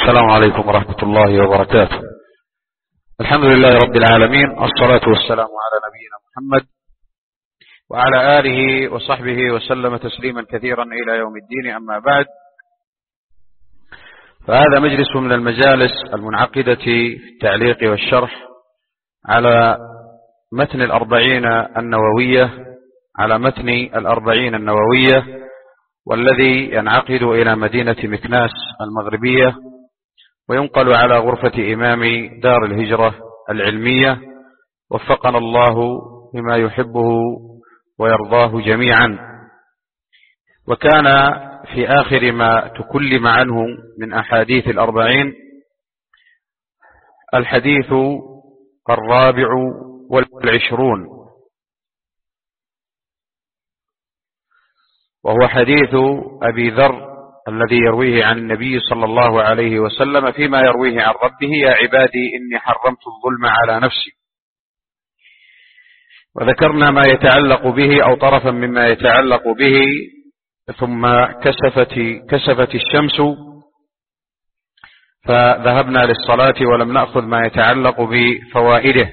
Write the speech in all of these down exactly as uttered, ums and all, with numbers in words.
السلام عليكم ورحمة الله وبركاته. الحمد لله رب العالمين، الصلاة والسلام على نبينا محمد وعلى آله وصحبه وسلم تسليما كثيرا إلى يوم الدين. أما بعد، فهذا مجلس من المجالس المنعقدة في التعليق والشرح على متن الأربعين النووية على متن الأربعين النووية والذي ينعقد إلى مدينة مكناس المغربية وينقل على غرفة إمام دار الهجرة العلمية، وفقنا الله بما يحبه ويرضاه جميعا. وكان في آخر ما تكلم عنه من أحاديث الأربعين الحديث الرابع والعشرون، وهو حديث أبي ذر الذي يرويه عن النبي صلى الله عليه وسلم فيما يرويه عن ربه: يا عبادي إني حرمت الظلم على نفسي. وذكرنا ما يتعلق به أو طرفا مما يتعلق به، ثم كسفت, كسفت الشمس فذهبنا للصلاة ولم نأخذ ما يتعلق بفوائده،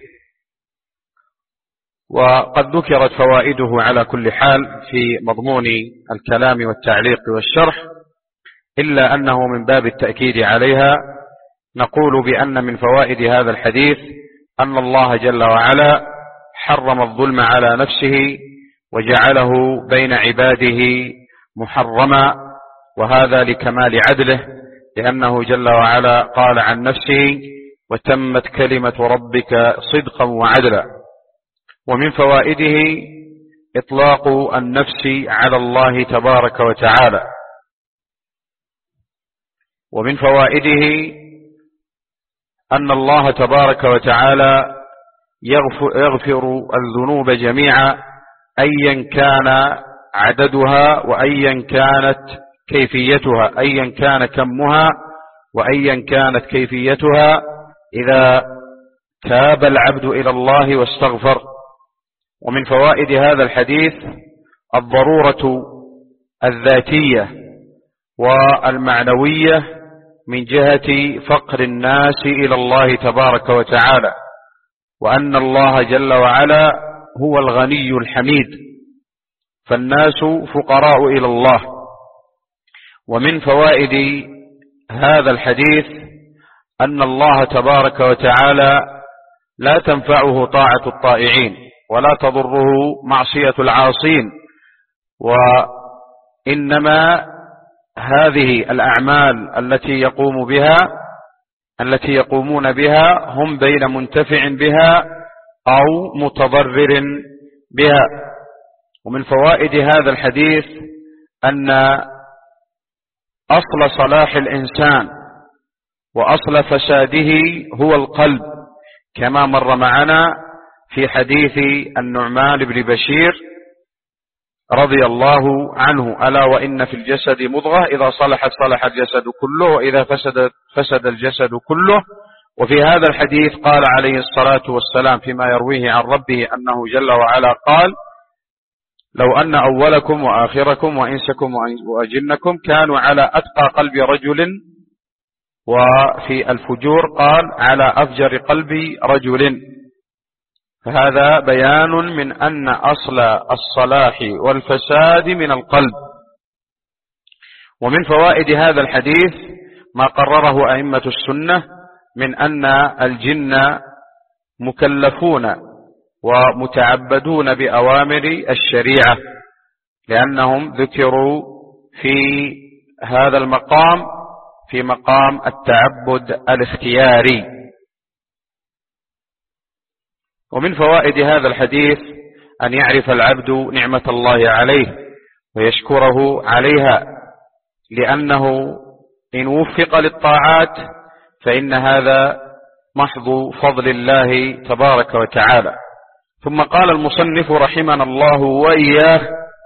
وقد ذكرت فوائده على كل حال في مضمون الكلام والتعليق والشرح، إلا أنه من باب التأكيد عليها نقول بأن من فوائد هذا الحديث أن الله جل وعلا حرم الظلم على نفسه وجعله بين عباده محرما، وهذا لكمال عدله، لأنه جل وعلا قال عن نفسه: وتمت كلمة ربك صدقا وعدلا. ومن فوائده إطلاق النفس على الله تبارك وتعالى. ومن فوائده أن الله تبارك وتعالى يغفر الذنوب جميعا أيا كان عددها وأيا كانت كيفيتها، أيا كان كمها وأيا كانت كيفيتها، إذا تاب العبد إلى الله واستغفر. ومن فوائد هذا الحديث الضرورة الذاتية والمعنوية من جهة فقر الناس إلى الله تبارك وتعالى، وأن الله جل وعلا هو الغني الحميد، فالناس فقراء إلى الله. ومن فوائد هذا الحديث أن الله تبارك وتعالى لا تنفعه طاعة الطائعين ولا تضره معصية العاصين، وإنما هذه الأعمال التي يقوم بها التي يقومون بها هم بين منتفع بها أو متضرر بها. ومن فوائد هذا الحديث أن أصل صلاح الإنسان وأصل فساده هو القلب، كما مر معنا في حديث النعمان بن بشير رضي الله عنه: ألا وإن في الجسد مضغة إذا صلحت صلح الجسد كله وإذا فسد فسد الجسد كله. وفي هذا الحديث قال عليه الصلاة والسلام فيما يرويه عن ربه أنه جل وعلا قال: لو أن أولكم وآخركم وإنسكم وأجنكم كانوا على أتقى قلب رجل، وفي الفجور قال على أفجر قلب رجل. فهذا بيان من أن أصل الصلاح والفساد من القلب. ومن فوائد هذا الحديث ما قرره أئمة السنة من أن الجن مكلفون ومتعبدون بأوامر الشريعة، لأنهم ذكروا في هذا المقام في مقام التعبد الاختياري. ومن فوائد هذا الحديث أن يعرف العبد نعمة الله عليه ويشكره عليها، لأنه إن وفق للطاعات فإن هذا محض فضل الله تبارك وتعالى. ثم قال المصنف رحمنا الله وإياه: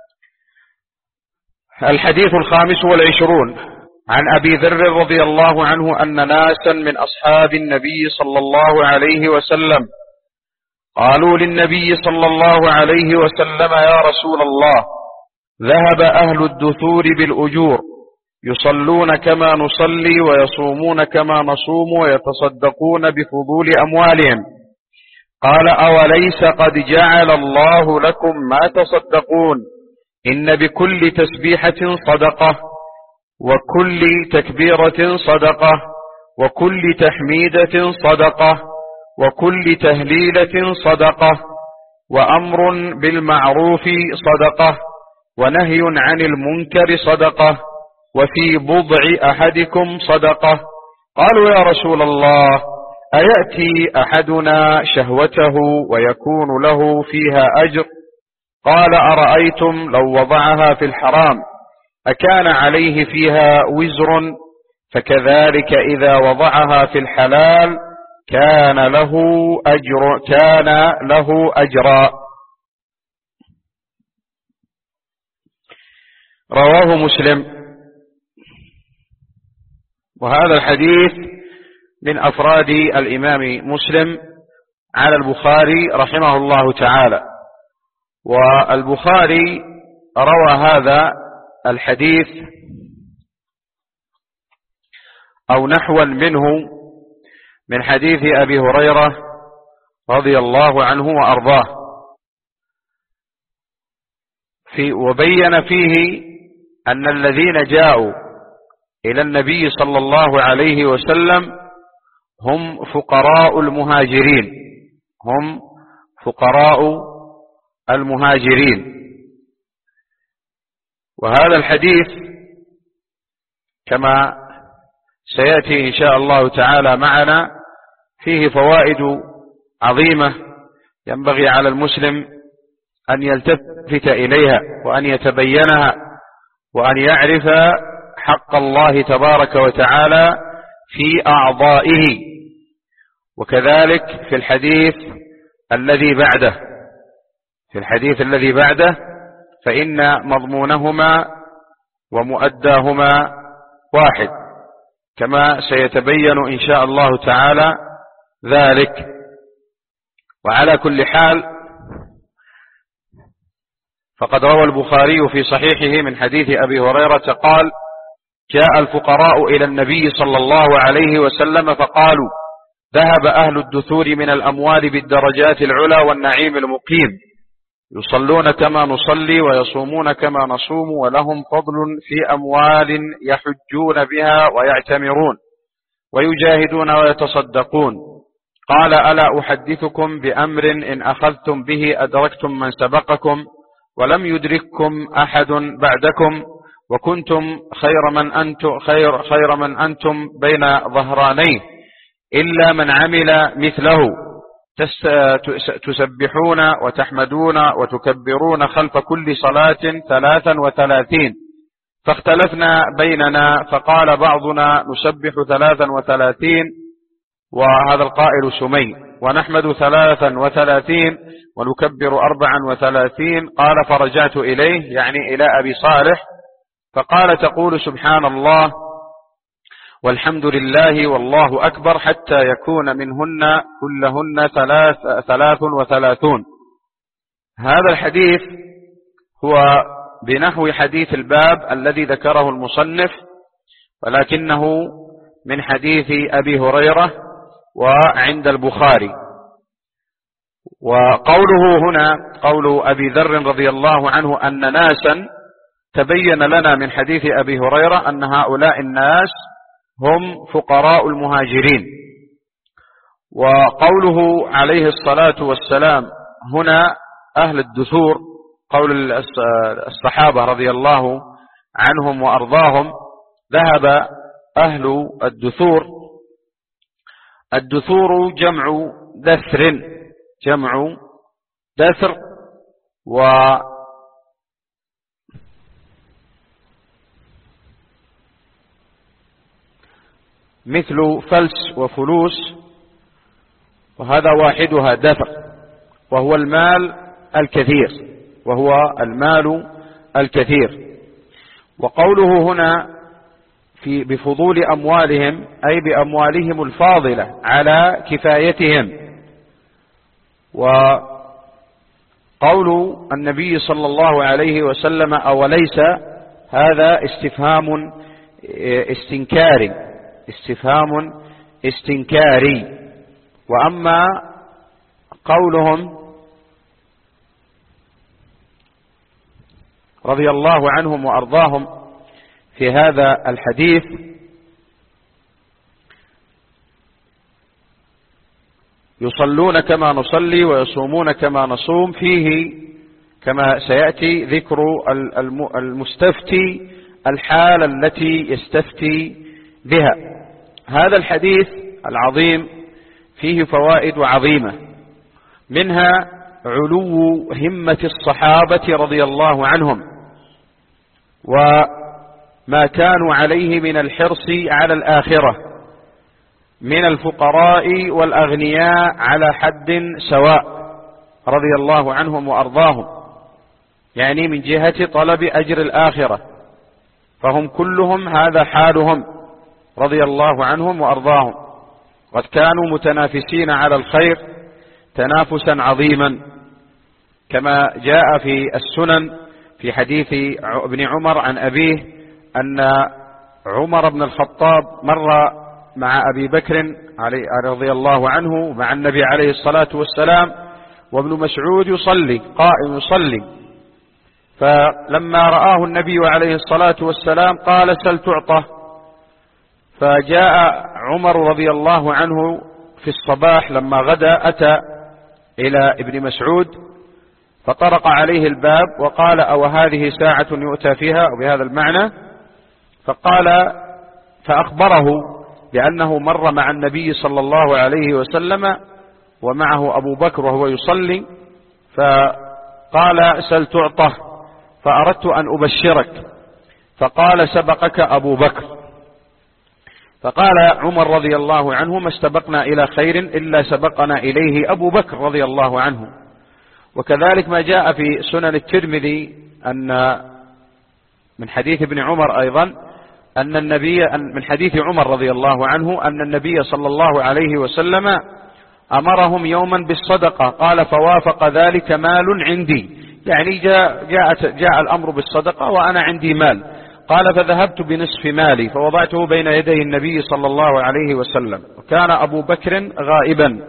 الحديث الخامس والعشرون عن أبي ذر رضي الله عنه أن ناسا من أصحاب النبي صلى الله عليه وسلم قالوا للنبي صلى الله عليه وسلم: يا رسول الله، ذهب أهل الدثور بالأجور يصلون كما نصلي ويصومون كما نصوم ويتصدقون بفضول أموالهم. قال أوليس قد جعل الله لكم ما تصدقون إن بكل تسبيحة صدقة وكل تكبيرة صدقة وكل تحميدة صدقة وكل تهليلة صدقة وأمر بالمعروف صدقة ونهي عن المنكر صدقة وفي بضع أحدكم صدقة. قالوا يا رسول الله أيأتي أحدنا شهوته ويكون له فيها أجر؟ قال أرأيتم لو وضعها في الحرام أكان عليه فيها وزر؟ فكذلك إذا وضعها في الحلال كان له أجر كان له أجرا. رواه مسلم. وهذا الحديث من أفراد الإمام مسلم على البخاري رحمه الله تعالى. والبخاري روى هذا الحديث أو نحوا منه من حديث أبي هريرة رضي الله عنه وأرضاه، في وبين فيه أن الذين جاءوا إلى النبي صلى الله عليه وسلم هم فقراء المهاجرين هم فقراء المهاجرين. وهذا الحديث كما سيأتي إن شاء الله تعالى معنا فيه فوائد عظيمة ينبغي على المسلم أن يلتفت إليها وأن يتبينها وأن يعرف حق الله تبارك وتعالى في أعضائه. وكذلك في الحديث الذي بعده في الحديث الذي بعده فإن مضمونهما ومؤداهما واحد كما سيتبين إن شاء الله تعالى ذلك. وعلى كل حال فقد روى البخاري في صحيحه من حديث أبي هريرة قال: جاء الفقراء إلى النبي صلى الله عليه وسلم فقالوا: ذهب أهل الدثور من الأموال بالدرجات العلى والنعيم المقيم، يصلون كما نصلي ويصومون كما نصوم ولهم فضل في أموال يحجون بها ويعتمرون ويجاهدون ويتصدقون. قال: ألا أحدثكم بأمر إن أخذتم به أدركتم من سبقكم ولم يدرككم أحد بعدكم وكنتم خير من أنتم, خير خير من أنتم بين ظهرانيه إلا من عمل مثله، تسبحون وتحمدون وتكبرون خلف كل صلاة ثلاثا وثلاثين. فاختلفنا بيننا فقال بعضنا نسبح ثلاثا وثلاثين وهذا القائل سمي، ونحمد ثلاثا وثلاثين ونكبر أربعا وثلاثين. قال: فرجعت إليه يعني إلى أبي صالح فقال: تقول سبحان الله والحمد لله والله أكبر حتى يكون منهن كلهن ثلاث, ثلاث وثلاثون. هذا الحديث هو بنحو حديث الباب الذي ذكره المصنف ولكنه من حديث أبي هريرة وعند البخاري. وقوله هنا قول أبي ذر رضي الله عنه أن ناسا تبين لنا من حديث أبي هريرة أن هؤلاء الناس هم فقراء المهاجرين. وقوله عليه الصلاة والسلام هنا أهل الدثور قول الصحابة رضي الله عنهم وأرضاهم ذهب أهل الدثور. الدثور جمع دثر جمع دثر و مثل فلس وفلوس، وهذا واحدها دثر وهو المال الكثير وهو المال الكثير. وقوله هنا في بفضول أموالهم أي بأموالهم الفاضلة على كفايتهم. وقول النبي صلى الله عليه وسلم أوليس هذا استفهام استنكاري، استفهام استنكاري. وأما قولهم رضي الله عنهم وأرضاهم في هذا الحديث يصلون كما نصلي ويصومون كما نصوم، فيه كما سيأتي ذكر المستفتي الحال التي يستفتي بها. هذا الحديث العظيم فيه فوائد عظيمة، منها علو همة الصحابة رضي الله عنهم وما كانوا عليه من الحرص على الآخرة، من الفقراء والأغنياء على حد سواء رضي الله عنهم وأرضاهم، يعني من جهة طلب أجر الآخرة، فهم كلهم هذا حالهم رضي الله عنهم وأرضاهم. قد كانوا متنافسين على الخير تنافسا عظيما، كما جاء في السنن في حديث ابن عمر عن أبيه أن عمر بن الخطاب مر مع أبي بكر رضي الله عنه مع النبي عليه الصلاة والسلام، وابن مسعود يصلي قائم يصلي، فلما رآه النبي عليه الصلاة والسلام قال سل تعطى، فجاء عمر رضي الله عنه في الصباح لما غدا أتى إلى ابن مسعود فطرق عليه الباب وقال أو هذه ساعة يؤتى فيها، وبهذا المعنى، فقال فأخبره بأنه مر مع النبي صلى الله عليه وسلم ومعه أبو بكر وهو يصلي، فقال سل تعطى، فأردت أن أبشرك، فقال سبقك أبو بكر. فقال عمر رضي الله عنه ما استبقنا إلى خير إلا سبقنا إليه أبو بكر رضي الله عنه. وكذلك ما جاء في سنن الترمذي أن من حديث ابن عمر أيضا أن النبي من حديث عمر رضي الله عنه أن النبي صلى الله عليه وسلم أمرهم يوما بالصدقة، قال فوافق ذلك مال عندي، يعني جاء, جاء, جاء الأمر بالصدقة وأنا عندي مال، قال فذهبت بنصف مالي فوضعته بين يدي النبي صلى الله عليه وسلم، وكان أبو بكر غائبا،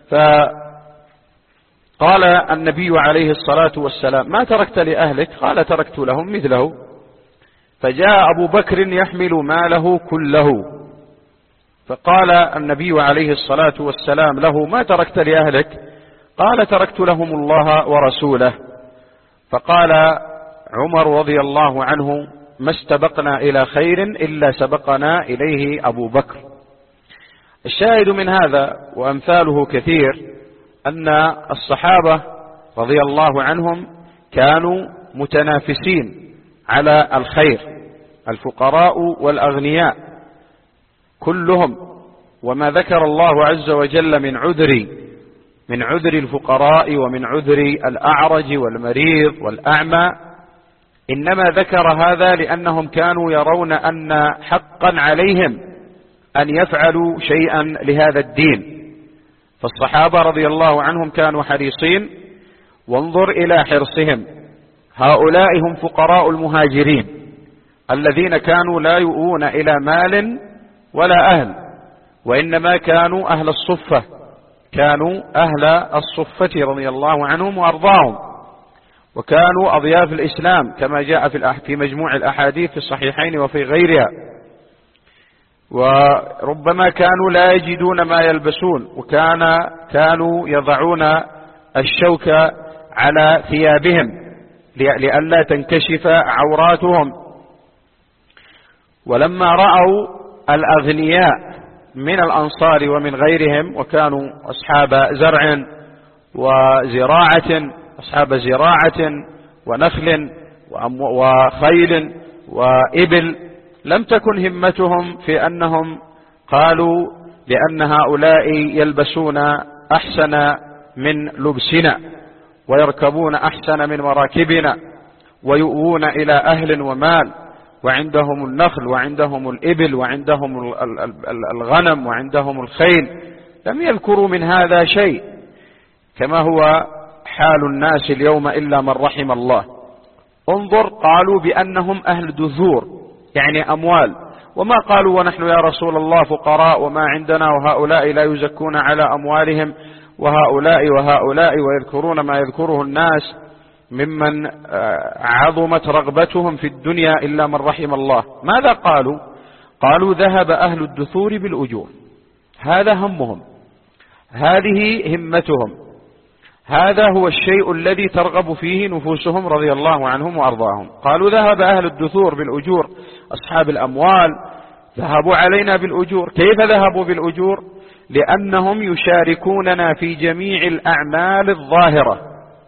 فقال النبي عليه الصلاة والسلام ما تركت لأهلك؟ قال تركت لهم مثله. فجاء أبو بكر يحمل ماله كله، فقال النبي عليه الصلاة والسلام له ما تركت لأهلك؟ قال تركت لهم الله ورسوله. فقال عمر رضي الله عنه ما استبقنا إلى خير إلا سبقنا إليه أبو بكر. الشاهد من هذا وأمثاله كثير أن الصحابة رضي الله عنهم كانوا متنافسين على الخير، الفقراء والأغنياء كلهم، وما ذكر الله عز وجل من عذر من عذر الفقراء ومن عذر الأعرج والمريض والأعمى إنما ذكر هذا لأنهم كانوا يرون أن حقا عليهم أن يفعلوا شيئا لهذا الدين. فالصحابة رضي الله عنهم كانوا حريصين، وانظر إلى حرصهم، هؤلاء هم فقراء المهاجرين الذين كانوا لا يؤون إلى مال ولا أهل، وإنما كانوا أهل الصفة، كانوا أهل الصفة رضي الله عنهم وأرضاهم، وكانوا أضياف الإسلام كما جاء في مجموع الأحاديث في الصحيحين وفي غيرها، وربما كانوا لا يجدون ما يلبسون، وكان كانوا يضعون الشوك على ثيابهم لئلا تنكشف عوراتهم. ولما رأوا الأغنياء من الأنصار ومن غيرهم، وكانوا أصحاب زرع وزراعة أصحاب زراعة ونخل وخيل وإبل، لم تكن همتهم في أنهم قالوا بأن هؤلاء يلبسون أحسن من لبسنا ويركبون أحسن من مراكبنا ويؤوون إلى أهل ومال، وعندهم النخل وعندهم الإبل وعندهم الغنم وعندهم الخيل، لم يذكروا من هذا شيء، كما هو حال الناس اليوم إلا من رحم الله. انظر، قالوا بأنهم أهل دثور يعني أموال، وما قالوا ونحن يا رسول الله فقراء وما عندنا وهؤلاء لا يزكون على أموالهم وهؤلاء وهؤلاء ويذكرون ما يذكره الناس ممن عظمت رغبتهم في الدنيا إلا من رحم الله. ماذا قالوا؟ قالوا ذهب أهل الدثور بالأجور، هذا همهم، هذه همتهم، هذا هو الشيء الذي ترغب فيه نفوسهم رضي الله عنهم وأرضاهم. قالوا ذهب أهل الدثور بالأجور، أصحاب الأموال ذهبوا علينا بالأجور. كيف ذهبوا بالأجور؟ لأنهم يشاركوننا في جميع الأعمال الظاهرة،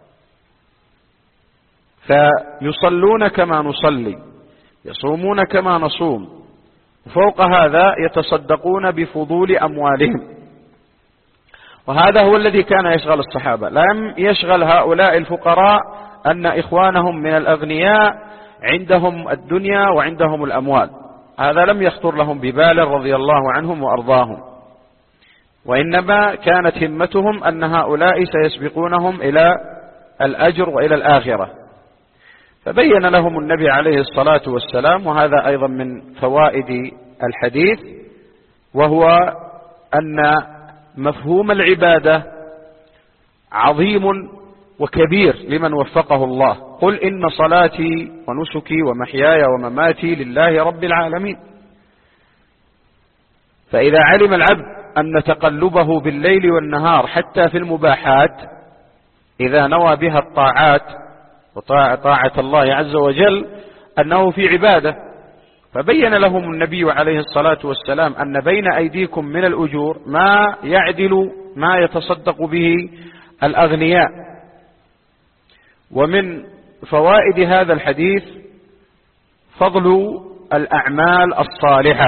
فيصلون كما نصلي، يصومون كما نصوم، فوق هذا يتصدقون بفضول أموالهم. وهذا هو الذي كان يشغل الصحابة. لم يشغل هؤلاء الفقراء أن إخوانهم من الأغنياء عندهم الدنيا وعندهم الأموال، هذا لم يخطر لهم ببال رضي الله عنهم وأرضاهم، وإنما كانت همتهم أن هؤلاء سيسبقونهم إلى الأجر وإلى الآخرة. فبين لهم النبي عليه الصلاة والسلام، وهذا أيضا من فوائد الحديث، وهو أن مفهوم العبادة عظيم وكبير لمن وفقه الله. قل إن صلاتي ونسكي ومحياي ومماتي لله رب العالمين. فإذا علم العبد أن تقلبه بالليل والنهار حتى في المباحات إذا نوى بها الطاعات وطاعة الله عز وجل أنه في عبادة، فبين لهم النبي عليه الصلاة والسلام أن بين أيديكم من الأجور ما يعدل ما يتصدق به الأغنياء. ومن فوائد هذا الحديث فضل الأعمال الصالحة،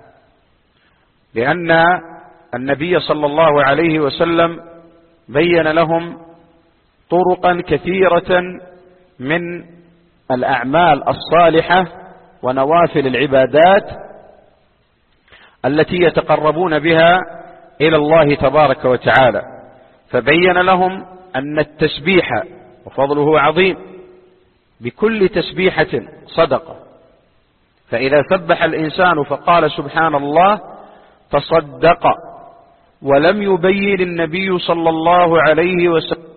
لأن النبي صلى الله عليه وسلم بين لهم طرقا كثيرة من الأعمال الصالحة ونوافل العبادات التي يتقربون بها إلى الله تبارك وتعالى. فبين لهم أن التسبيح وفضله عظيم، بكل تسبيحة صدقة، فإذا سبح الإنسان فقال سبحان الله تصدق. ولم يبين النبي صلى الله عليه وسلم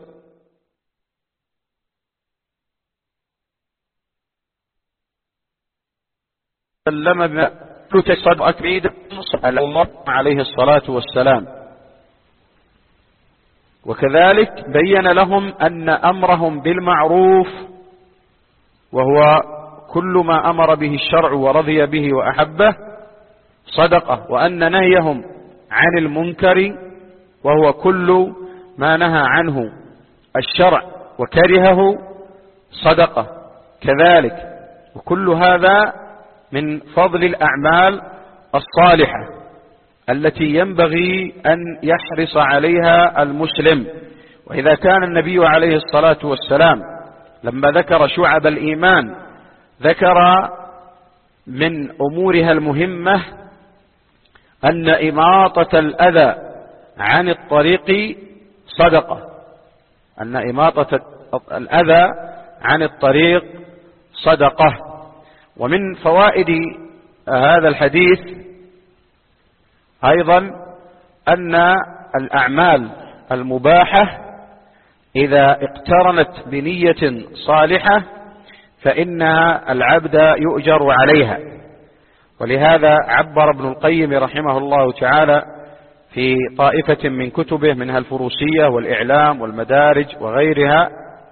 بما تصدق أكيد الله عليه الصلاة والسلام. وكذلك بين لهم أن أمرهم بالمعروف، وهو كل ما أمر به الشرع ورضي به وأحبه، صدقة، وأن نهيهم عن المنكر، وهو كل ما نهى عنه الشرع وكرهه، صدقة كذلك. وكل هذا من فضل الأعمال الصالحة التي ينبغي أن يحرص عليها المسلم. وإذا كان النبي عليه الصلاة والسلام لما ذكر شعب الإيمان ذكر من أمورها المهمة أن إماطة الأذى عن الطريق صدقة، أن إماطة الأذى عن الطريق صدقة. ومن فوائد هذا الحديث أيضا أن الأعمال المباحة إذا اقترنت بنية صالحة فإن العبد يؤجر عليها. ولهذا عبر ابن القيم رحمه الله تعالى في طائفة من كتبه منها الفروسية والإعلام والمدارج وغيرها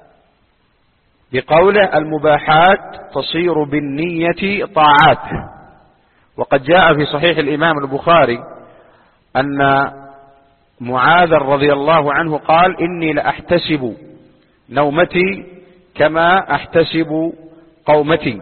بقوله المباحات تصير بالنية طاعات. وقد جاء في صحيح الإمام البخاري أن معاذ رضي الله عنه قال إني لأحتسب نومتي كما أحتسب قومتي.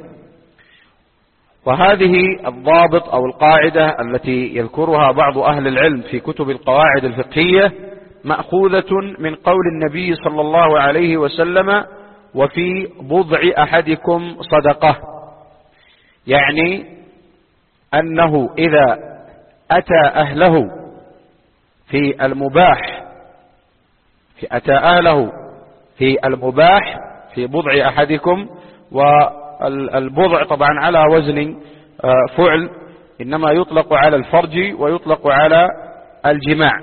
وهذه الضابط أو القاعدة التي يذكرها بعض أهل العلم في كتب القواعد الفقهية مأخوذة من قول النبي صلى الله عليه وسلم وفي بضع أحدكم صدقة، يعني أنه إذا أتى أهله في المباح في أتى أهله في المباح في بضع أحدكم، والبضع طبعا على وزن فعل، إنما يطلق على الفرج ويطلق على الجماع.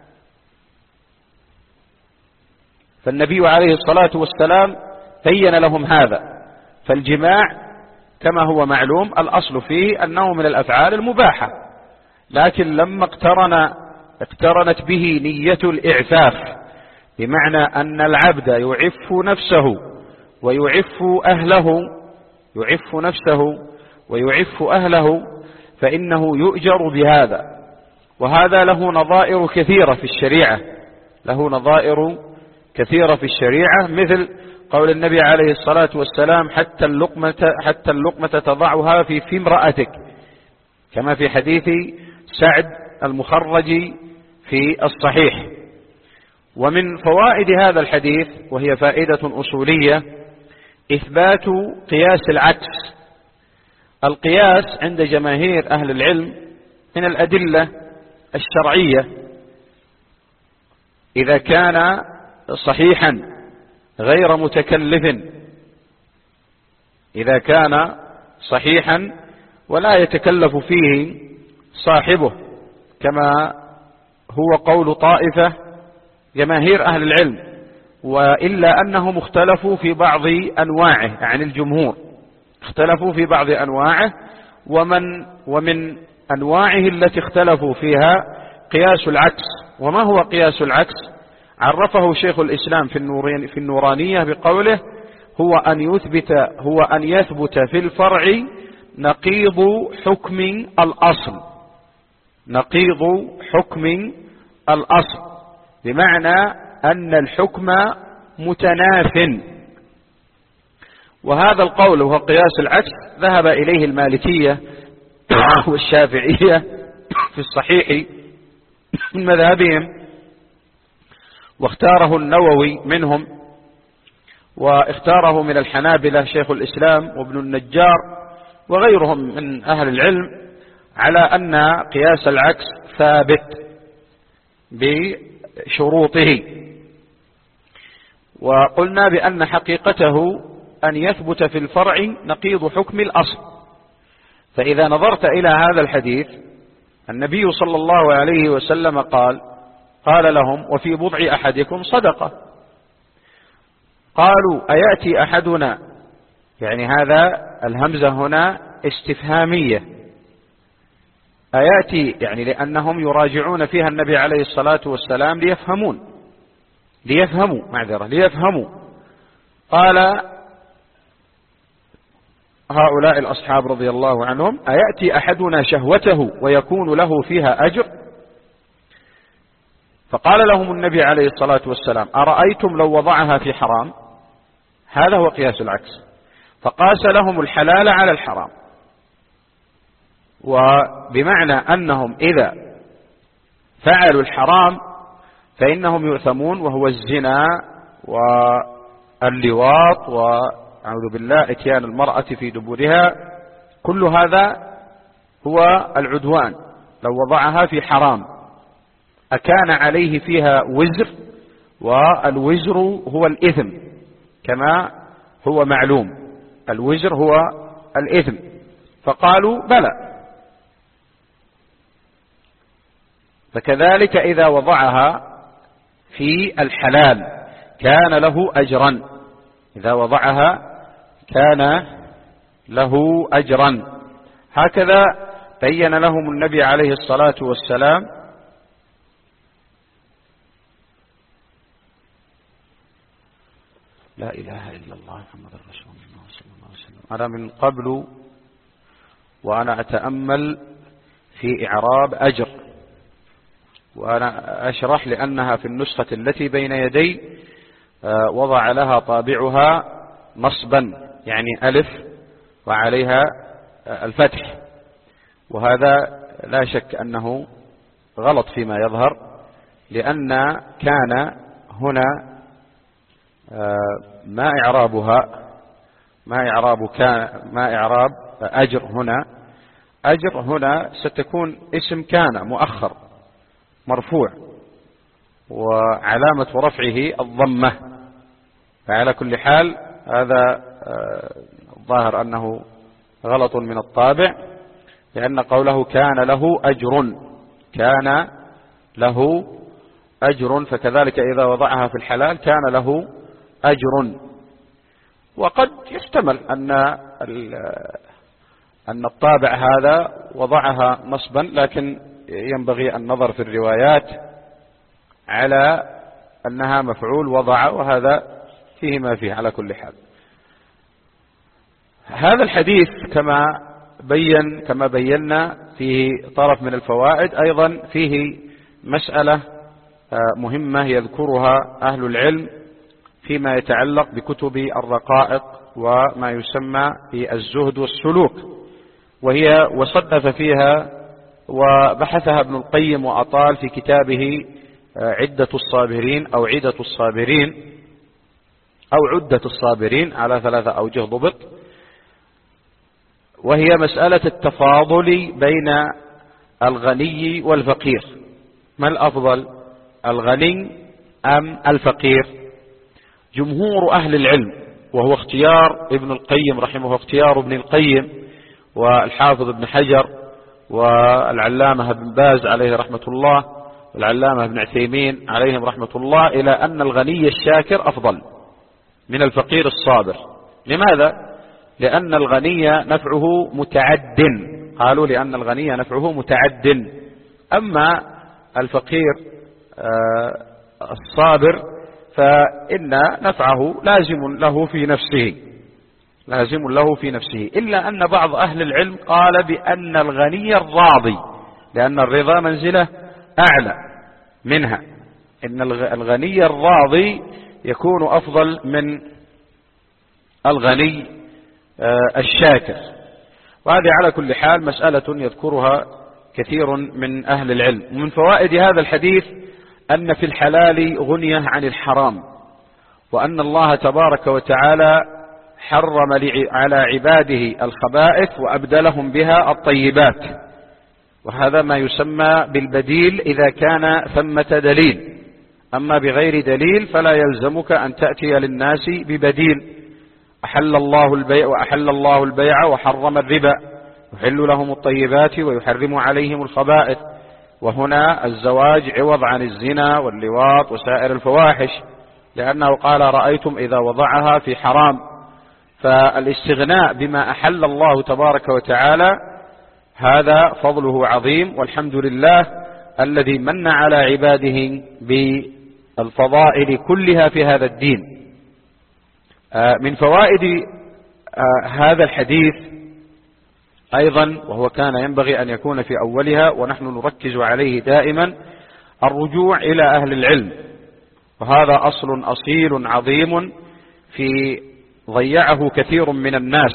فالنبي عليه الصلاة والسلام بين لهم هذا. فالجماع كما هو معلوم الأصل فيه أنه من الأفعال المباحة، لكن لما اقترن اقترنت به نية الإعفاف، بمعنى أن العبد يعف نفسه ويعف أهله يعف نفسه ويعف أهله فإنه يؤجر بهذا. وهذا له نظائر كثيرة في الشريعة له نظائر كثيرة في الشريعة مثل قول النبي عليه الصلاة والسلام حتى اللقمة, حتى اللقمة تضعها في في امرأتك، كما في حديث سعد المخرج في الصحيح. ومن فوائد هذا الحديث، وهي فائدة أصولية، إثبات قياس العكس. القياس عند جماهير أهل العلم من الأدلة الشرعية إذا كان صحيحا غير متكلف، إذا كان صحيحا ولا يتكلف فيه صاحبه، كما هو قول طائفة جماهير أهل العلم، وإلا أنهم اختلفوا في بعض أنواعه عن الجمهور، اختلفوا في بعض أنواعه. ومن ومن أنواعه التي اختلفوا فيها قياس العكس. وما هو قياس العكس؟ عرفه شيخ الإسلام في النورانية بقوله هو أن يثبت هو أن يثبت في الفرع نقيض حكم الأصل نقيض حكم الأصل بمعنى أن الحكم متناف. وهذا القول وهو قياس العكس ذهب إليه المالكية والشافعية في الصحيح من مذهبهم، واختاره النووي منهم، واختاره من الحنابلة شيخ الإسلام وابن النجار وغيرهم من أهل العلم، على أن قياس العكس ثابت بشروطه. وقلنا بأن حقيقته أن يثبت في الفرع نقيض حكم الأصل. فإذا نظرت إلى هذا الحديث، النبي صلى الله عليه وسلم قال قال لهم وفي بضع أحدكم صدقة. قالوا أيأتي أحدنا، يعني هذا الهمزة هنا استفهامية، أيأتي يعني لأنهم يراجعون فيها النبي عليه الصلاة والسلام ليفهمون ليفهموا معذرة ليفهموا قال هؤلاء الأصحاب رضي الله عنهم أيأتي أحدنا شهوته ويكون له فيها أجر؟ فقال لهم النبي عليه الصلاة والسلام أرأيتم لو وضعها في حرام؟ هذا هو قياس العكس. فقاس لهم الحلال على الحرام، وبمعنى أنهم إذا فعلوا الحرام فإنهم يؤثمون، وهو الزنا واللواط وأعوذ بالله إتيان المرأة في دبرها، كل هذا هو العدوان. لو وضعها في حرام أكان عليه فيها وزر، والوزر هو الإثم كما هو معلوم، الوزر هو الإثم. فقالوا بلى. فكذلك إذا وضعها في الحلال كان له أجرا، إذا وضعها كان له أجرا. هكذا بين لهم النبي عليه الصلاة والسلام لا إله إلا الله محمد رسول الله صلى الله عليه وسلم. أنا من قبل وأنا أتأمل في إعراب أجر، وأنا أشرح لأنها في النسخة التي بين يدي وضع لها طابعها نصبا، يعني ألف وعليها الفتح، وهذا لا شك أنه غلط فيما يظهر، لأن كان هنا ما إعرابها ما إعراب كان ما إعراب أجر هنا أجر هنا ستكون اسم كان مؤخر مرفوع، وعلامة رفعه الضمة. فعلى كل حال هذا ظاهر أنه غلط من الطابع، لأن قوله كان له أجر، كان له أجر، فكذلك إذا وضعها في الحلال كان له أجر. وقد يحتمل أن أن الطابع هذا وضعها نصبا، لكن ينبغي النظر في الروايات على أنها مفعول وضع، وهذا فيه ما فيه على كل حال. هذا الحديث كما بين كما بينا فيه طرف من الفوائد، أيضا فيه مسألة مهمة يذكرها أهل العلم فيما يتعلق بكتب الرقائق وما يسمى بالزهد والسلوك، وهي وصنف فيها وبحثها ابن القيم وأطال في كتابه عدة الصابرين أو عدة الصابرين أو عدة الصابرين على ثلاثة أوجه ضبط، وهي مسألة التفاضل بين الغني والفقير. ما الأفضل، الغني أم الفقير؟ جمهور أهل العلم، وهو اختيار ابن القيم رحمه، اختيار ابن القيم والحافظ ابن حجر والعلامة ابن باز عليه رحمة الله والعلامة ابن عثيمين عليهم رحمة الله، إلى أن الغني الشاكر أفضل من الفقير الصابر. لماذا؟ لأن الغني نفعه متعد، قالوا لأن الغني نفعه متعد، أما الفقير الصابر فإن نفعه لازم له في نفسه، لازم له في نفسه، إلا أن بعض أهل العلم قال بأن الغني الراضي، لأن الرضا منزلة أعلى منها، إن الغني الراضي يكون أفضل من الغني الشاكر. وهذه على كل حال مسألة يذكرها كثير من أهل العلم. ومن فوائد هذا الحديث أن في الحلال غنية عن الحرام، وأن الله تبارك وتعالى حرم على عباده الخبائث وأبدلهم بها الطيبات، وهذا ما يسمى بالبديل إذا كان ثمة دليل، أما بغير دليل فلا يلزمك أن تأتي للناس ببديل. أحل الله البيع وأحل الله البيع وحرم الربا، يحل لهم الطيبات ويحرم عليهم الخبائث، وهنا الزواج عوض عن الزنا واللواط وسائر الفواحش، لأنه قال رأيتم إذا وضعها في حرام. فالاستغناء بما أحل الله تبارك وتعالى هذا فضله عظيم، والحمد لله الذي من على عباده بالفضائل كلها في هذا الدين. من فوائد هذا الحديث أيضا، وهو كان ينبغي أن يكون في أولها ونحن نركز عليه دائما، الرجوع إلى أهل العلم، وهذا أصل أصيل عظيم في ضيعه كثير من الناس،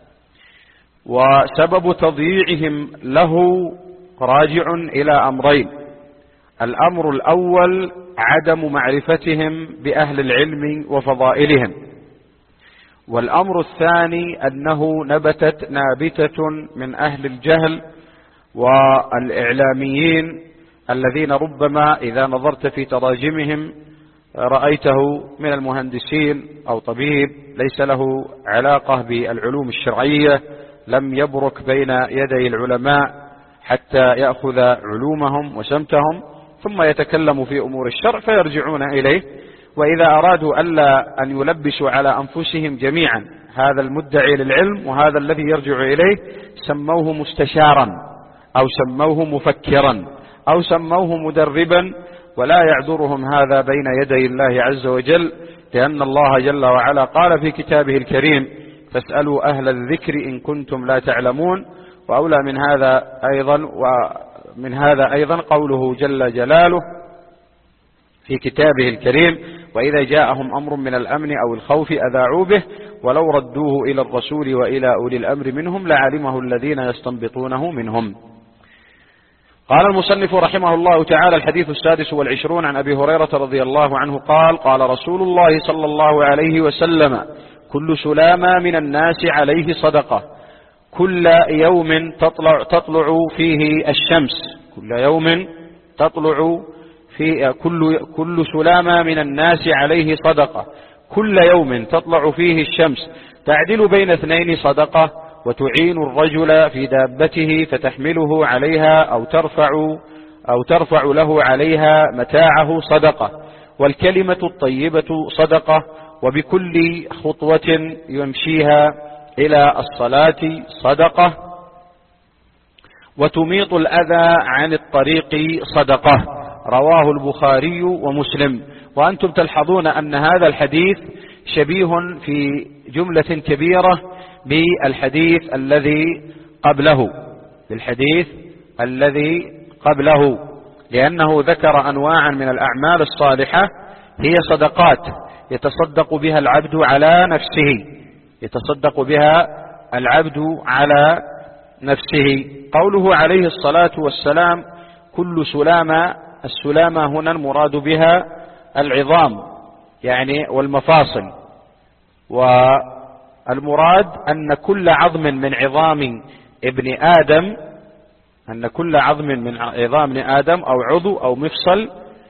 وسبب تضييعهم له راجع إلى أمرين. الأمر الأول عدم معرفتهم بأهل العلم وفضائلهم، والأمر الثاني أنه نبتت نابتة من أهل الجهل والإعلاميين الذين ربما إذا نظرت في تراجمهم رأيته من المهندسين أو طبيب ليس له علاقة بالعلوم الشرعية، لم يبرك بين يدي العلماء حتى يأخذ علومهم وسمتهم، ثم يتكلم في أمور الشرع فيرجعون إليه. وإذا أرادوا ألا أن يلبسوا على أنفسهم جميعا هذا المدعي للعلم وهذا الذي يرجع إليه، سموه مستشارا أو سموه مفكرا أو سموه مدربا، ولا يعذرهم هذا بين يدي الله عز وجل، لأن الله جل وعلا قال في كتابه الكريم فاسألوا أهل الذكر إن كنتم لا تعلمون. وأولى من هذا أيضا ومن هذا أيضا قوله جل جلاله في كتابه الكريم وإذا جاءهم أمر من الأمن أو الخوف أذاعوا به ولو ردوه إلى الرسول وإلى أولي الأمر منهم لعلمه الذين يستنبطونه منهم. قال المصنف رحمه الله تعالى: الحديث السادس والعشرون عن أبي هريرة رضي الله عنه قال: قال رسول الله صلى الله عليه وسلم: كل سلامة من الناس عليه صدقة، كل يوم تطلع, تطلع فيه الشمس، كل يوم تطلع في كل, كل سلامة من الناس عليه صدقة، كل يوم تطلع فيه الشمس، تعدل بين اثنين صدقة، وتعين الرجل في دابته فتحمله عليها أو ترفع أو ترفع له عليها متاعه صدقة، والكلمة الطيبة صدقة، وبكل خطوة يمشيها إلى الصلاة صدقة، وتميط الأذى عن الطريق صدقة. رواه البخاري ومسلم. وأنتم تلحظون أن هذا الحديث شبيه في جملة كبيرة بالحديث الذي قبله بالحديث الذي قبله لأنه ذكر أنواعا من الأعمال الصالحة هي صدقات يتصدق بها العبد على نفسه يتصدق بها العبد على نفسه. قوله عليه الصلاة والسلام كل سلامة، السلامة هنا المراد بها العظام يعني والمفاصل، والمراد أن كل عظم من عظام ابن آدم أن كل عظم من عظام ابن آدم أو عضو أو مفصل،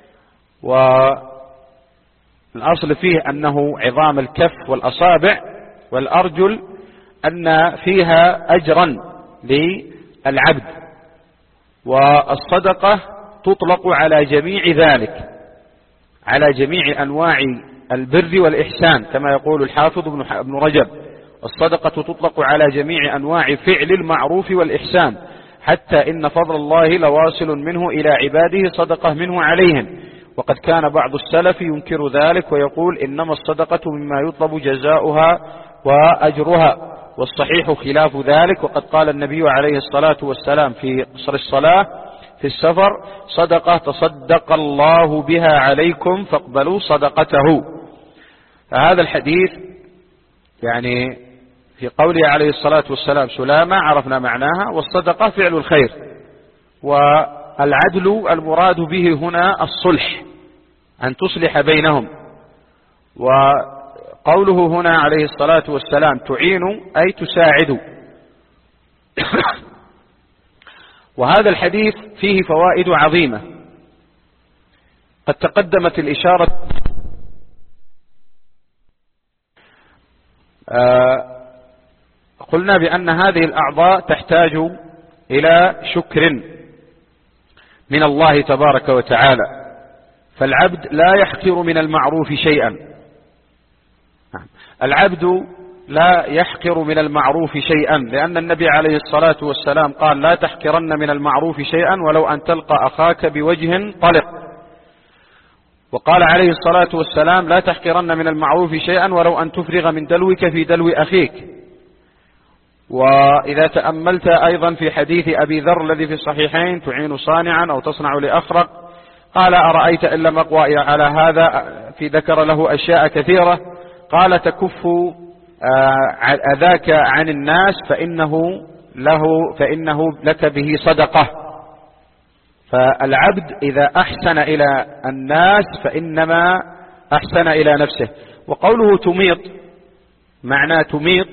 والأصل فيه أنه عظام الكف والأصابع والأرجل، أن فيها أجرا للعبد. والصدقة تطلق على جميع ذلك، على جميع أنواع البر والإحسان، كما يقول الحافظ ابن رجب: الصدقة تطلق على جميع أنواع فعل المعروف والإحسان، حتى إن فضل الله لواصل منه إلى عباده صدقة منه عليهم. وقد كان بعض السلف ينكر ذلك ويقول إنما الصدقة مما يطلب جزاؤها وأجرها، والصحيح خلاف ذلك. وقد قال النبي عليه الصلاة والسلام في قصر الصلاة في السفر: صدقة تصدق الله بها عليكم فاقبلوا صدقته. فهذا الحديث يعني في قوله عليه الصلاة والسلام سلامة عرفنا معناها، والصدقة فعل الخير، والعدل المراد به هنا الصلح، أن تصلح بينهم. وقوله هنا عليه الصلاة والسلام تعين أي تساعد. وهذا الحديث فيه فوائد عظيمة قد تقدمت الإشارة. آه قلنا بأن هذه الأعضاء تحتاج إلى شكر من الله تبارك وتعالى، فالعبد لا يحقر من المعروف شيئا. العبد لا يحقر من المعروف شيئا، لأن النبي عليه الصلاة والسلام قال: لا تحقرن من المعروف شيئا ولو أن تلقى أخاك بوجه طلق. وقال عليه الصلاة والسلام: لا تحقرن من المعروف شيئا ولو أن تفرغ من دلوك في دلو أخيك. وإذا تأملت أيضا في حديث أبي ذر الذي في الصحيحين: تعين صانعا أو تصنع لأخرق، قال: أرأيت إن لم أقوى على هذا، في ذكر له أشياء كثيرة، قال: تكف أذاك عن الناس فإنه له فإنه لك به صدقة. فالعبد إذا أحسن إلى الناس فإنما أحسن إلى نفسه. وقوله تميط معنى تميط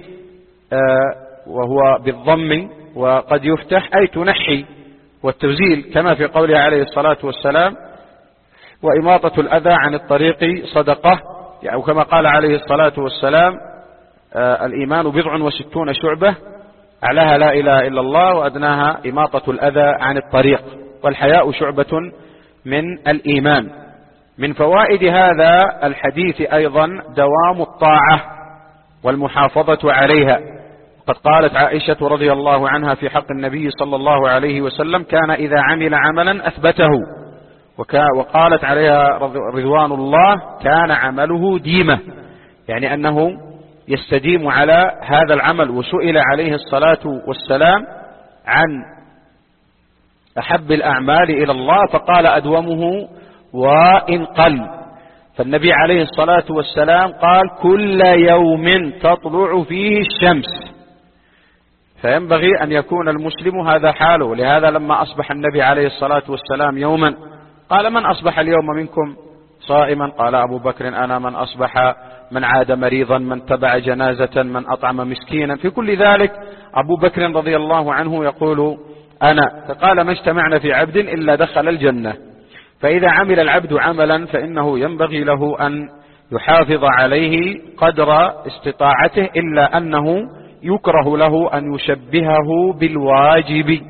وهو بالضم، وقد يفتح أي تنحي والتوزيل، كما في قوله عليه الصلاة والسلام: وإماطة الأذى عن الطريق صدقة، يعني كما قال عليه الصلاة والسلام: الإيمان بضع وستون شعبة، أعلاها لا إله إلا الله، وأدناها إماطة الأذى عن الطريق، والحياء شعبة من الإيمان. من فوائد هذا الحديث أيضا دوام الطاعة والمحافظة عليها. قد قالت عائشة رضي الله عنها في حق النبي صلى الله عليه وسلم: كان إذا عمل عملا أثبته. وقالت عليها رضوان الله: كان عمله ديمة، يعني أنه يستديم على هذا العمل. وسئل عليه الصلاة والسلام عن أحب الأعمال إلى الله فقال: أدومه وإن قل. فالنبي عليه الصلاة والسلام قال: كل يوم تطلع فيه الشمس. فينبغي أن يكون المسلم هذا حاله. لهذا لما أصبح النبي عليه الصلاة والسلام يوما قال: من أصبح اليوم منكم صائما؟ قال أبو بكر: أنا. من أصبح؟ من عاد مريضا؟ من تبع جنازة؟ من أطعم مسكينا؟ في كل ذلك أبو بكر رضي الله عنه يقول: أنا. فقال: ما اجتمعنا في عبد إلا دخل الجنة. فإذا عمل العبد عملا فإنه ينبغي له أن يحافظ عليه قدر استطاعته، إلا أنه يكره له أن يشبهه بالواجب،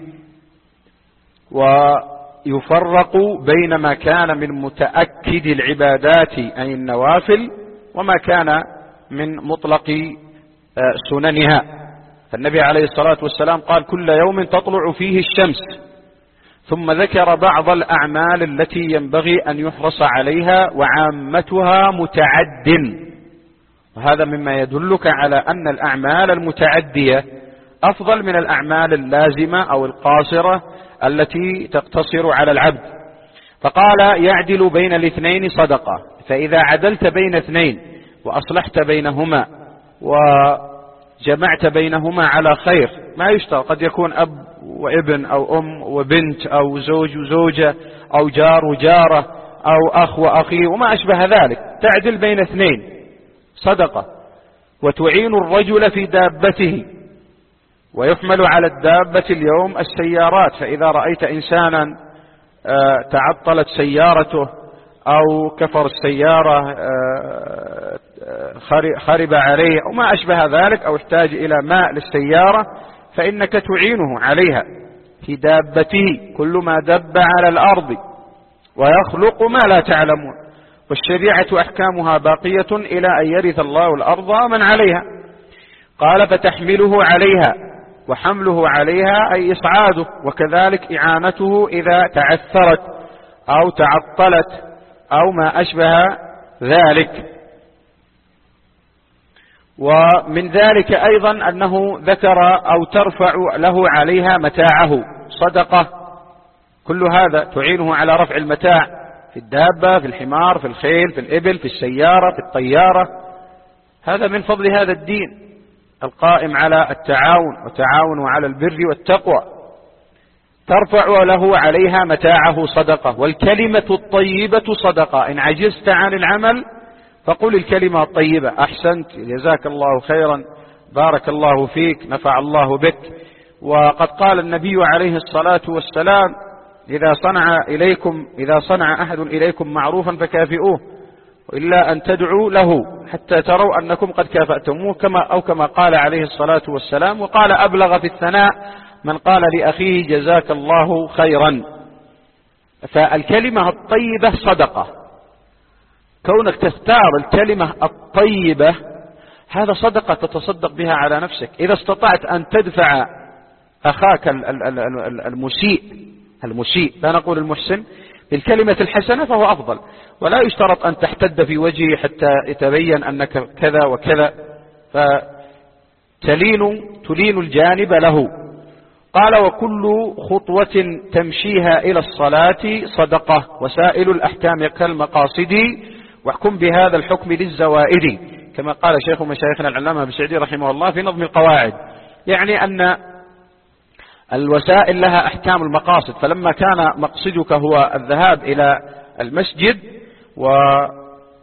ويفرق بين ما كان من متأكد العبادات أي النوافل وما كان من مطلق سننها. فالنبي عليه الصلاة والسلام قال كل يوم تطلع فيه الشمس، ثم ذكر بعض الأعمال التي ينبغي أن يحرص عليها وعامتها متعد، وهذا مما يدلك على أن الأعمال المتعدية أفضل من الأعمال اللازمة أو القاصرة التي تقتصر على العبد. فقال يعدل بين الاثنين صدقة، فإذا عدلت بين اثنين وأصلحت بينهما وجمعت بينهما على خير، ما يشترط، قد يكون أب وابن أو أم وبنت أو زوج وزوجة أو جار وجارة أو أخ وأخي وما أشبه ذلك، تعدل بين اثنين صدقة. وتعين الرجل في دابته، ويحمل على الدابة اليوم السيارات، فإذا رأيت إنسانا تعطلت سيارته أو كفر السيارة خرب عليه أو ما أشبه ذلك أو احتاج إلى ماء للسيارة، فإنك تعينه عليها في دابته، كل ما دب على الأرض ويخلق ما لا تعلمون، والشريعة أحكامها باقية إلى أن يرث الله الأرض من عليها. قال فتحمله عليها، وحمله عليها أي إصعاده، وكذلك إعانته إذا تعثرت أو تعطلت أو ما أشبه ذلك. ومن ذلك أيضا أنه ذكر أو ترفع له عليها متاعه صدقة، كل هذا تعينه على رفع المتاع في الدابة، في الحمار، في الخيل، في الإبل، في السيارة، في الطيارة. هذا من فضل هذا الدين القائم على التعاون، وتعاونوا على البر والتقوى. ترفع له عليها متاعه صدقة. والكلمة الطيبة صدقة، إن عجزت عن العمل فقل الكلمة الطيبة، أحسنت، جزاك الله خيرا، بارك الله فيك، نفع الله بك. وقد قال النبي عليه الصلاة والسلام إذا صنع إليكم إذا صنع أحد إليكم معروفا فكافئوه، وإلا أن تدعوا له حتى تروا أنكم قد كافأتموه، كما أو كما قال عليه الصلاة والسلام. وقال أبلغ في الثناء من قال لأخيه جزاك الله خيرا. فالكلمة الطيبة صدقة، كونك تختار الكلمة الطيبة هذا صدقة تتصدق بها على نفسك. إذا استطعت أن تدفع أخاك المسيء المسيء لا نقول المحسن بالكلمة الحسنة فهو أفضل، ولا يشترط أن تحتد في وجهه حتى يتبين أنك كذا وكذا، فتلين تلين الجانب له. قال وكل خطوة تمشيها إلى الصلاة صدقة، وسائل الأحكام كالمقاصد، واحكم بهذا الحكم للزوائد، كما قال شيخ مشايخنا العلامة بسعدي رحمه الله في نظم القواعد. يعني أن الوسائل لها أحكام المقاصد، فلما كان مقصدك هو الذهاب إلى المسجد وترتب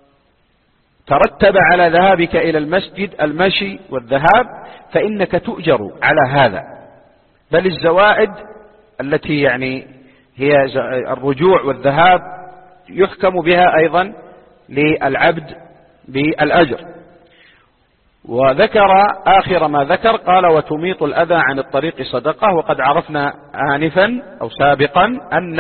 على ذهابك إلى المسجد المشي والذهاب، فإنك تؤجر على هذا. بل الزوائد التي يعني هي الرجوع والذهاب يحكم بها أيضا للعبد بالأجر. وذكر آخر ما ذكر قال وتميط الأذى عن الطريق صدقة. وقد عرفنا آنفا أو سابقا أن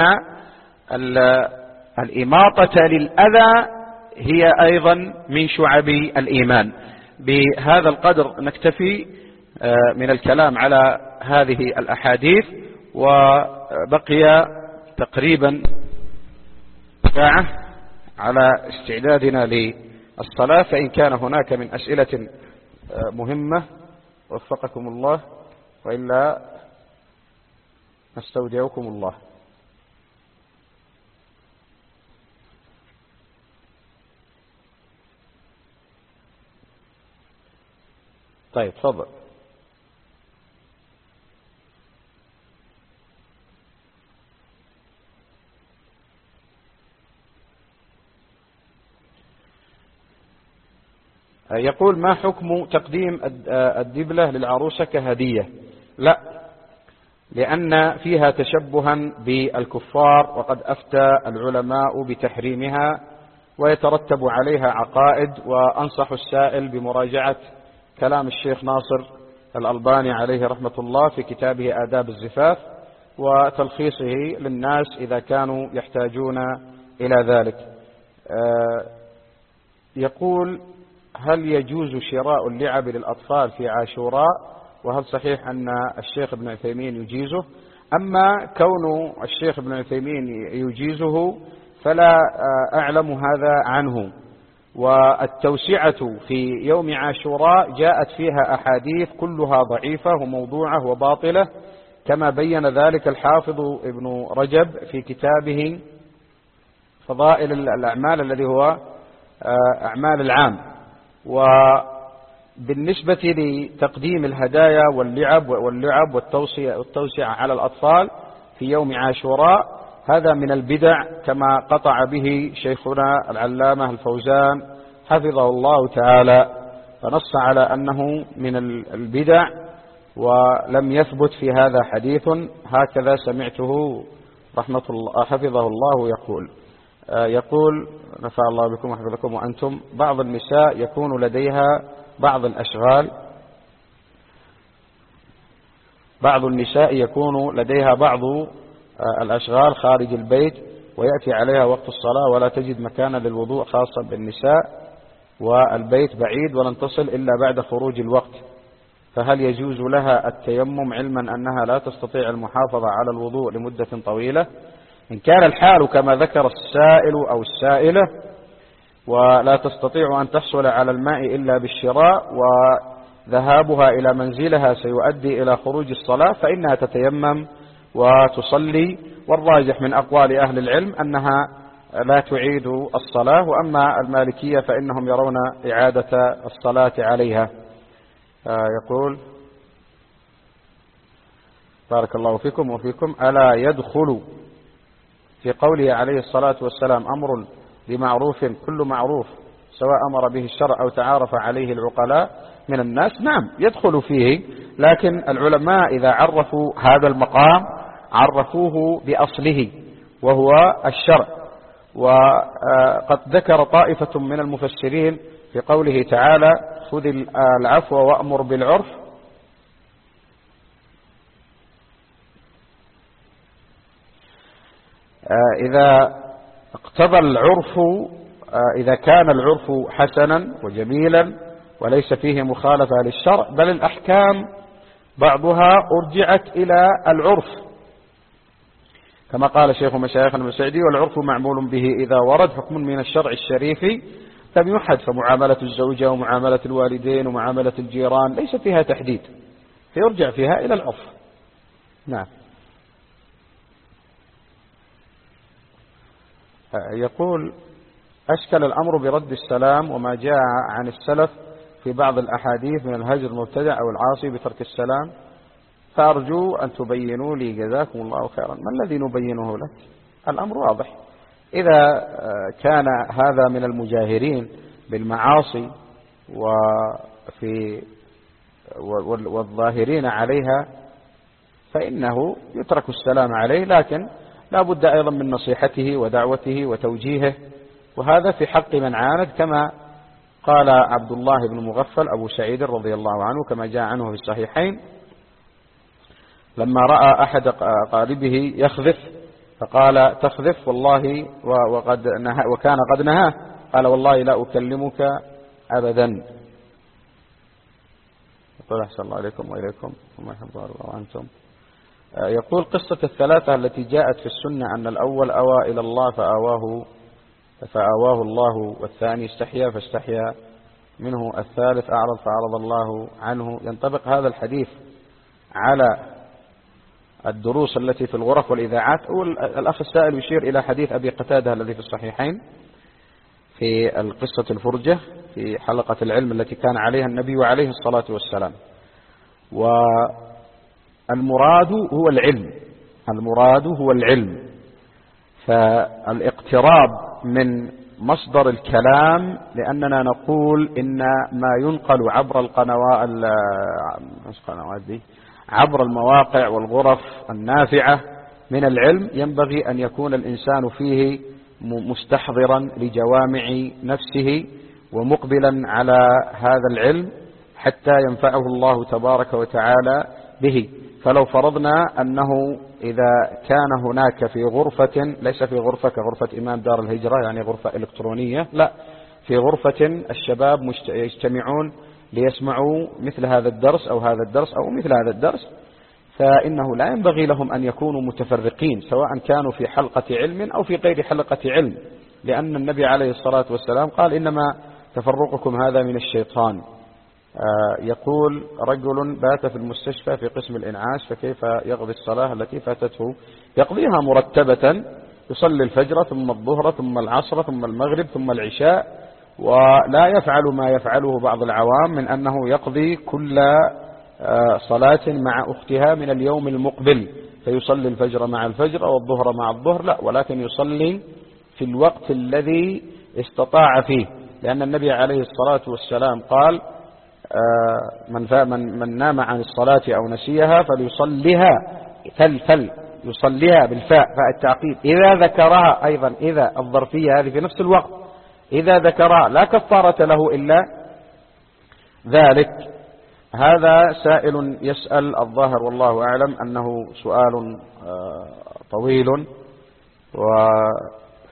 الإماطة للأذى هي أيضا من شعب الإيمان. بهذا القدر نكتفي من الكلام على هذه الأحاديث، وبقي تقريبا ساعة على استعدادنا للصلاة، فإن كان هناك من أسئلة مهمة وفقكم الله، وإلا نستودعكم الله. طيب تفضل. يقول ما حكم تقديم الدبلة للعروسة كهدية؟ لا، لأن فيها تشبها بالكفار، وقد أفتى العلماء بتحريمها ويترتب عليها عقائد. وأنصح السائل بمراجعة كلام الشيخ ناصر الألباني عليه رحمة الله في كتابه آداب الزفاف وتلخيصه للناس إذا كانوا يحتاجون إلى ذلك. يقول: هل يجوز شراء اللعب للأطفال في عاشوراء؟ وهل صحيح أن الشيخ ابن عثيمين يجيزه؟ أما كون الشيخ ابن عثيمين يجيزه فلا أعلم هذا عنه. والتوسعة في يوم عاشوراء جاءت فيها أحاديث كلها ضعيفة وموضوعة وباطلة، كما بين ذلك الحافظ ابن رجب في كتابه فضائل الأعمال الذي هو أعمال العام. وبالنسبة لتقديم الهدايا واللعب واللعب والتوسعة على الأطفال في يوم عاشوراء هذا من البدع، كما قطع به شيخنا العلامة الفوزان حفظه الله تعالى، فنص على أنه من البدع ولم يثبت في هذا حديث، هكذا سمعته رحمة الله حفظه الله يقول. يقول: نفع الله بكم وحفظكم وأنتم. بعض النساء يكون لديها بعض الأشغال بعض النساء يكون لديها بعض الأشغال خارج البيت، ويأتي عليها وقت الصلاة ولا تجد مكانا للوضوء خاصا بالنساء، والبيت بعيد ولن تصل إلا بعد خروج الوقت، فهل يجوز لها التيمم علما أنها لا تستطيع المحافظة على الوضوء لمدة طويلة؟ إن كان الحال كما ذكر السائل أو السائلة ولا تستطيع أن تحصل على الماء إلا بالشراء وذهابها إلى منزلها سيؤدي إلى خروج الصلاة، فإنها تتيمم وتصلي، والراجح من أقوال أهل العلم أنها لا تعيد الصلاة. وأما المالكية فإنهم يرون إعادة الصلاة عليها. يقول: بارك الله فيكم وفيكم، ألا يدخل في قوله عليه الصلاة والسلام أمر بمعروف كل معروف سواء أمر به الشرع أو تعارف عليه العقلاء من الناس؟ نعم يدخل فيه، لكن العلماء إذا عرفوا هذا المقام عرفوه بأصله وهو الشرع. وقد ذكر طائفة من المفسرين في قوله تعالى: خذ العفو وأمر بالعرف، إذا اقتضى العرف إذا كان العرف حسنا وجميلا وليس فيه مخالفة للشرع، بل الأحكام بعضها أرجعت إلى العرف، كما قال شيخ مشايخنا المسعدي: والعرف معمول به إذا ورد حكم من الشرع الشريف لم يحد، فمعاملة الزوجة ومعاملة الوالدين ومعاملة الجيران ليس فيها تحديد، فيرجع فيها إلى العرف. نعم. يقول: أشكل الأمر برد السلام وما جاء عن السلف في بعض الأحاديث من الهجر المبتدع أو العاصي بترك السلام، فأرجو أن تبينوا لي جزاكم الله خيرا. ما الذي نبينه لك؟ الأمر واضح. إذا كان هذا من المجاهرين بالمعاصي وفي والظاهرين عليها فإنه يترك السلام عليه، لكن لا بد أيضا من نصيحته ودعوته وتوجيهه، وهذا في حق من عاند، كما قال عبد الله بن مغفل أبو سعيد رضي الله عنه كما جاء عنه في الصحيحين لما رأى أحد قاربه يخذف فقال: تخذف والله وقد نهى وكان قد نهاه، قال: والله لا أكلمك أبدا. يقول: أحسن الله عليكم وإليكم وما يحب الله وأنتم. يقول: قصة الثلاثة التي جاءت في السنة أن الأول أوى إلى الله فآواه فآواه الله، والثاني استحيا فاستحيا منه، الثالث أعرض فأعرض الله عنه، ينطبق هذا الحديث على الدروس التي في الغرف والإذاعات؟ الأخ السائل يشير إلى حديث أبي قتادة الذي في الصحيحين في قصة الفرجة في حلقة العلم التي كان عليها النبي عليه الصلاة والسلام. والمراد هو العلم المراد هو العلم فالاقتراب من مصدر الكلام، لأننا نقول إن ما ينقل عبر القنوات عبر المواقع والغرف النافعة من العلم ينبغي أن يكون الإنسان فيه مستحضرا لجوامع نفسه ومقبلا على هذا العلم، حتى ينفعه الله تبارك وتعالى به. فلو فرضنا أنه إذا كان هناك في غرفة، ليس في غرفة كغرفة إمام دار الهجرة يعني غرفة إلكترونية، لا، في غرفة الشباب يجتمعون ليسمعوا مثل هذا الدرس أو هذا الدرس أو مثل هذا الدرس، فإنه لا ينبغي لهم أن يكونوا متفرقين سواء كانوا في حلقة علم أو في غير حلقة علم، لأن النبي عليه الصلاة والسلام قال إنما تفرقكم هذا من الشيطان. يقول رجل بات في المستشفى في قسم الإنعاش، فكيف يقضي الصلاة التي فاتته؟ يقضيها مرتبة، يصلي الفجر ثم الظهر ثم العصر ثم المغرب ثم العشاء، ولا يفعل ما يفعله بعض العوام من أنه يقضي كل صلاة مع أختها من اليوم المقبل، فيصلي الفجر مع الفجر أو الظهر مع الظهر، لا، ولكن يصلي في الوقت الذي استطاع فيه، لأن النبي عليه الصلاة والسلام قال من, من, من نام عن الصلاة أو نسيها فليصليها فل فل يصليها بالفاء فاء التعقيد إذا ذكرها، أيضا إذا الظرفية هذه في نفس الوقت، إذا ذكرها لا كفارة له إلا ذلك. هذا سائل يسأل الظاهر والله أعلم أنه سؤال طويل، وعلى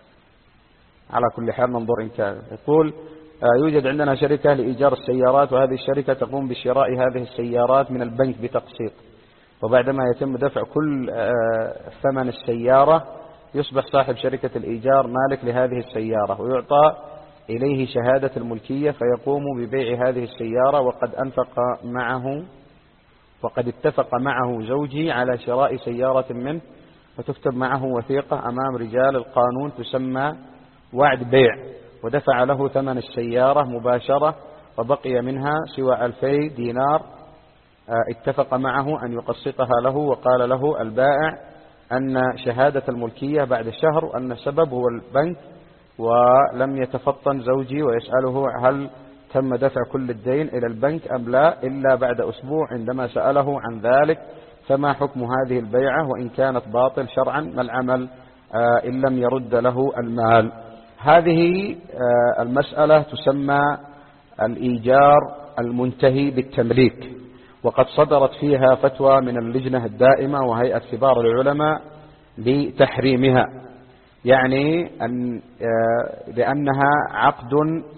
كل حال ننظر إن كان. يقول يوجد عندنا شركة لإيجار السيارات، وهذه الشركة تقوم بشراء هذه السيارات من البنك بتقسيط، وبعدما يتم دفع كل ثمن السيارة يصبح صاحب شركة الإيجار مالك لهذه السيارة، ويعطى إليه شهادة الملكية فيقوم ببيع هذه السيارة، وقد أنفق معه وقد اتفق معه زوجي على شراء سيارة منه، وتكتب معه وثيقة أمام رجال القانون تسمى وعد بيع، ودفع له ثمن السيارة مباشرة، وبقي منها سوى ألفي دينار اتفق معه أن يقسطها له، وقال له البائع أن شهادة الملكية بعد شهر، وأن السبب هو البنك، ولم يتفطن زوجي ويسأله هل تم دفع كل الدين إلى البنك أم لا إلا بعد أسبوع. عندما سأله عن ذلك فما حكم هذه البيعة وإن كانت باطل شرعا؟ ما العمل إن لم يرد له المال؟ هذه المسألة تسمى الإيجار المنتهي بالتمليك، وقد صدرت فيها فتوى من اللجنة الدائمة وهيئة كبار العلماء بتحريمها، يعني أن لأنها عقد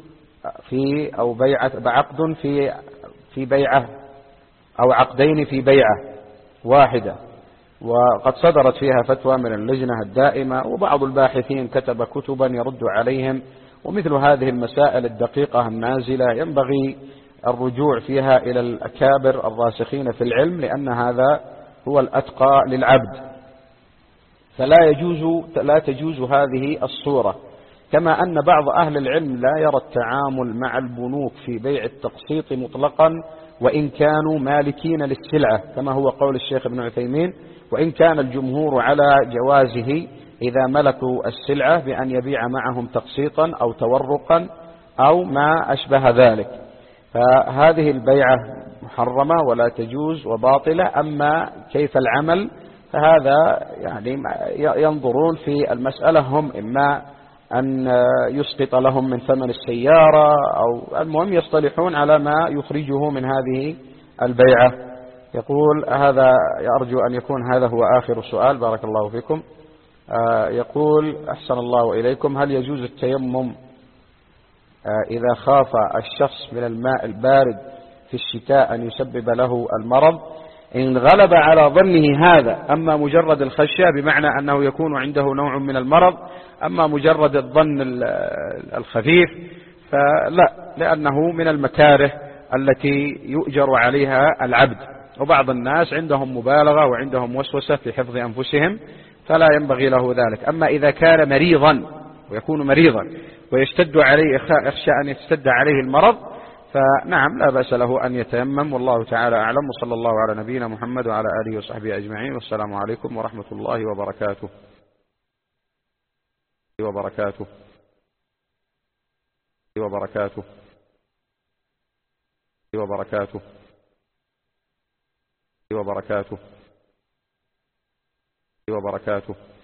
في أو بيعة عقد في في بيعة أو عقدين في بيعة واحدة، وقد صدرت فيها فتوى من اللجنة الدائمة، وبعض الباحثين كتب كتبا يرد عليهم، ومثل هذه المسائل الدقيقة النازلة ينبغي الرجوع فيها إلى الأكابر الراسخين في العلم، لأن هذا هو الأتقى للعبد. فلا يجوز لا تجوز هذه الصورة، كما أن بعض أهل العلم لا يرى التعامل مع البنوك في بيع التقسيط مطلقا وإن كانوا مالكين للسلعة، كما هو قول الشيخ ابن عثيمين، وإن كان الجمهور على جوازه إذا ملكوا السلعة بأن يبيع معهم تقسيطا أو تورقا أو ما أشبه ذلك. فهذه البيعة محرمة ولا تجوز وباطلة. أما كيف العمل فهذا يعني ينظرون في المسألة، هم إما أن يسقط لهم من ثمن السيارة، أو المهم يصطلحون على ما يخرجه من هذه البيعة. يقول هذا أرجو أن يكون هذا هو آخر سؤال، بارك الله فيكم. يقول أحسن الله إليكم، هل يجوز التيمم إذا خاف الشخص من الماء البارد في الشتاء أن يسبب له المرض؟ إن غلب على ظنه هذا. أما مجرد الخشية بمعنى أنه يكون عنده نوع من المرض، أما مجرد الظن الخفيف فلا، لأنه من المكاره التي يؤجر عليها العبد، وبعض الناس عندهم مبالغة وعندهم وسوسة في حفظ أنفسهم فلا ينبغي له ذلك. أما إذا كان مريضا ويكون مريضا ويشتد عليه يخشى أن يشتد عليه المرض فنعم لا بأس له أن يتيمم، والله تعالى أعلم، وصلى الله على نبينا محمد وعلى آله وصحبه أجمعين، والسلام عليكم ورحمة الله وبركاته وبركاته وبركاته وبركاته وبركاته وبركاته